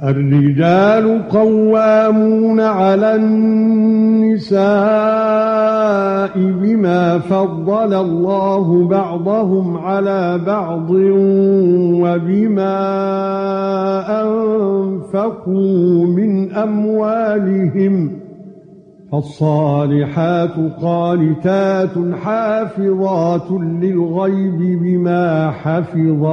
الرجال قوامون على النساء بما فضل الله بعضهم على بعض وبما أنفقوا من أموالهم فالصالحات قانتات حافظات للغيب بما حفظ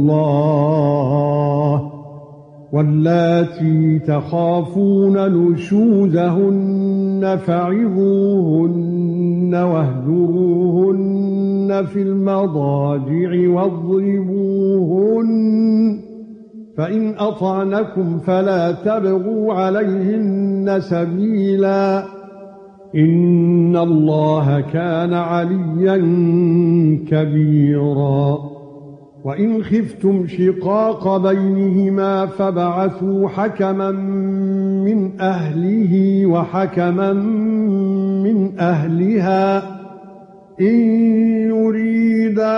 الله واللاتي تخافون نشوزهن فعظوهن واهجروهن في المضاجع واضربوهن فإن أطعنكم فلا تبغوا عليهن سبيلا إن الله كان عليا كبيرا وإن خفتم شقاق بينهما فبعثوا حكما من أهله وحكما من أهلها إن يريدا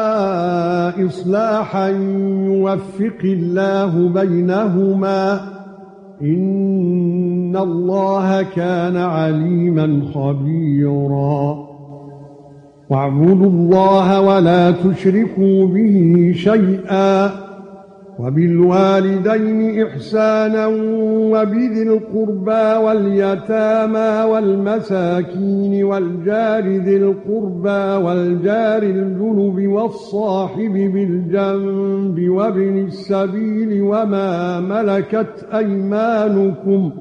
إصلاحا يوفق الله بينهما إن الله كان عليما خبيرا واعبدوا الله ولا تشركوا به شيئا وبالوالدين إحسانا وبذي القربى واليتامى والمساكين والجار ذي القربى والجار الجنب والصاحب بالجنب وابن السبيل وما ملكت أيمانكم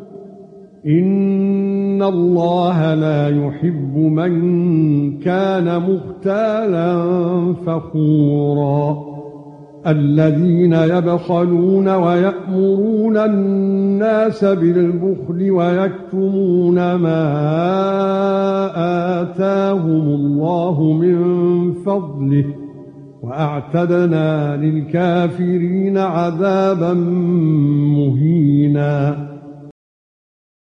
إن الله لا يحب من كان مختالا فخورا الذين يبخلون ويأمرون الناس بالبخل ويكتمون ما آتاهم الله من فضله وأعتدنا للكافرين عذابا مهينا